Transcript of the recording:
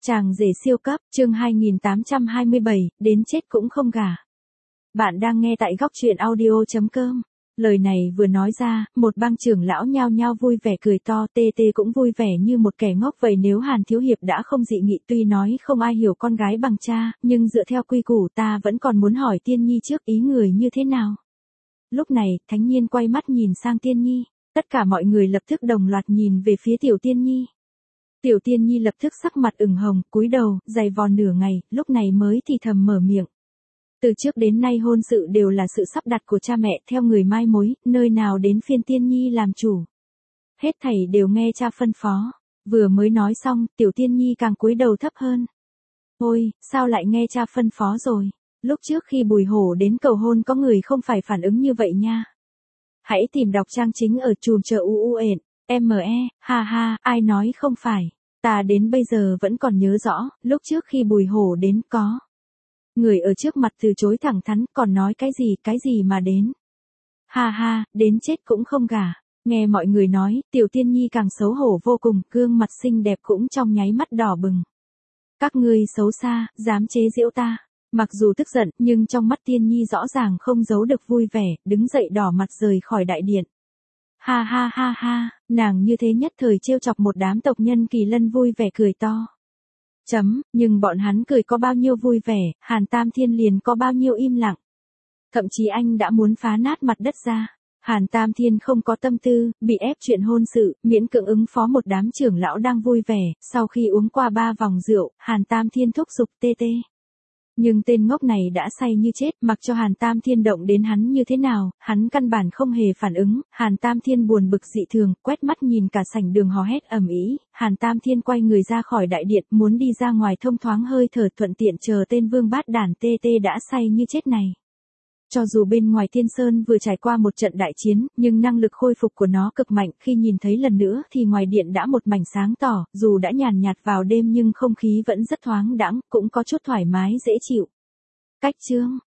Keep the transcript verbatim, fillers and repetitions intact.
Chàng rể siêu cấp, chương hai nghìn tám trăm hai mươi bảy, đến chết cũng không gả. Bạn đang nghe tại góc truyện audio chấm com. Lời này vừa nói ra, một bang trưởng lão nhao nhao vui vẻ cười to, tê tê cũng vui vẻ như một kẻ ngốc vậy. Nếu Hàn Thiếu Hiệp đã không dị nghị, tuy nói không ai hiểu con gái bằng cha, nhưng dựa theo quy củ ta vẫn còn muốn hỏi Tiên Nhi trước ý người như thế nào. Lúc này, Thánh Nhiên quay mắt nhìn sang Tiên Nhi, tất cả mọi người lập tức đồng loạt nhìn về phía Tiểu Tiên Nhi. Tiểu Tiên Nhi lập tức sắc mặt ửng hồng, cúi đầu, giày vò nửa ngày, lúc này mới thì thầm mở miệng. Từ trước đến nay hôn sự đều là sự sắp đặt của cha mẹ theo người mai mối, nơi nào đến phiên Tiên Nhi làm chủ. Hết thảy đều nghe cha phân phó. Vừa mới nói xong, Tiểu Tiên Nhi càng cúi đầu thấp hơn. Ôi, sao lại nghe cha phân phó rồi? Lúc trước khi Bùi Hổ đến cầu hôn có người không phải phản ứng như vậy nha. Hãy tìm đọc trang chính ở chùm chờ u u ện. em e, ha ha, ai nói không phải. Ta đến bây giờ vẫn còn nhớ rõ, lúc trước khi Bùi Hổ đến có người ở trước mặt từ chối thẳng thắn, còn nói cái gì, cái gì mà đến. Ha ha, đến chết cũng không gả. Nghe mọi người nói, Tiểu Tiên Nhi càng xấu hổ vô cùng, gương mặt xinh đẹp cũng trong nháy mắt đỏ bừng. Các ngươi xấu xa, dám chế giễu ta. Mặc dù tức giận, nhưng trong mắt Tiên Nhi rõ ràng không giấu được vui vẻ, đứng dậy đỏ mặt rời khỏi đại điện. Ha ha ha ha, nàng như thế nhất thời trêu chọc một đám tộc nhân Kỳ Lân vui vẻ cười to. Chấm, nhưng bọn hắn cười có bao nhiêu vui vẻ, Hàn Tam Thiên liền có bao nhiêu im lặng. Thậm chí anh đã muốn phá nát mặt đất ra. Hàn Tam Thiên không có tâm tư, bị ép chuyện hôn sự, miễn cưỡng ứng phó một đám trưởng lão đang vui vẻ, sau khi uống qua ba vòng rượu, Hàn Tam Thiên thúc giục tê tê. Nhưng tên ngốc này đã say như chết, mặc cho Hàn Tam Thiên động đến hắn như thế nào, hắn căn bản không hề phản ứng. Hàn Tam Thiên buồn bực dị thường, quét mắt nhìn cả sảnh đường hò hét ầm ĩ. Hàn Tam Thiên quay người ra khỏi đại điện, muốn đi ra ngoài thông thoáng hơi thở, thuận tiện chờ tên vương bát đản tê tê đã say như chết này. Cho dù bên ngoài Tiên Sơn vừa trải qua một trận đại chiến, nhưng năng lực khôi phục của nó cực mạnh, khi nhìn thấy lần nữa thì ngoài điện đã một mảnh sáng tỏ, dù đã nhàn nhạt vào đêm nhưng không khí vẫn rất thoáng đãng, cũng có chút thoải mái dễ chịu. Cách chương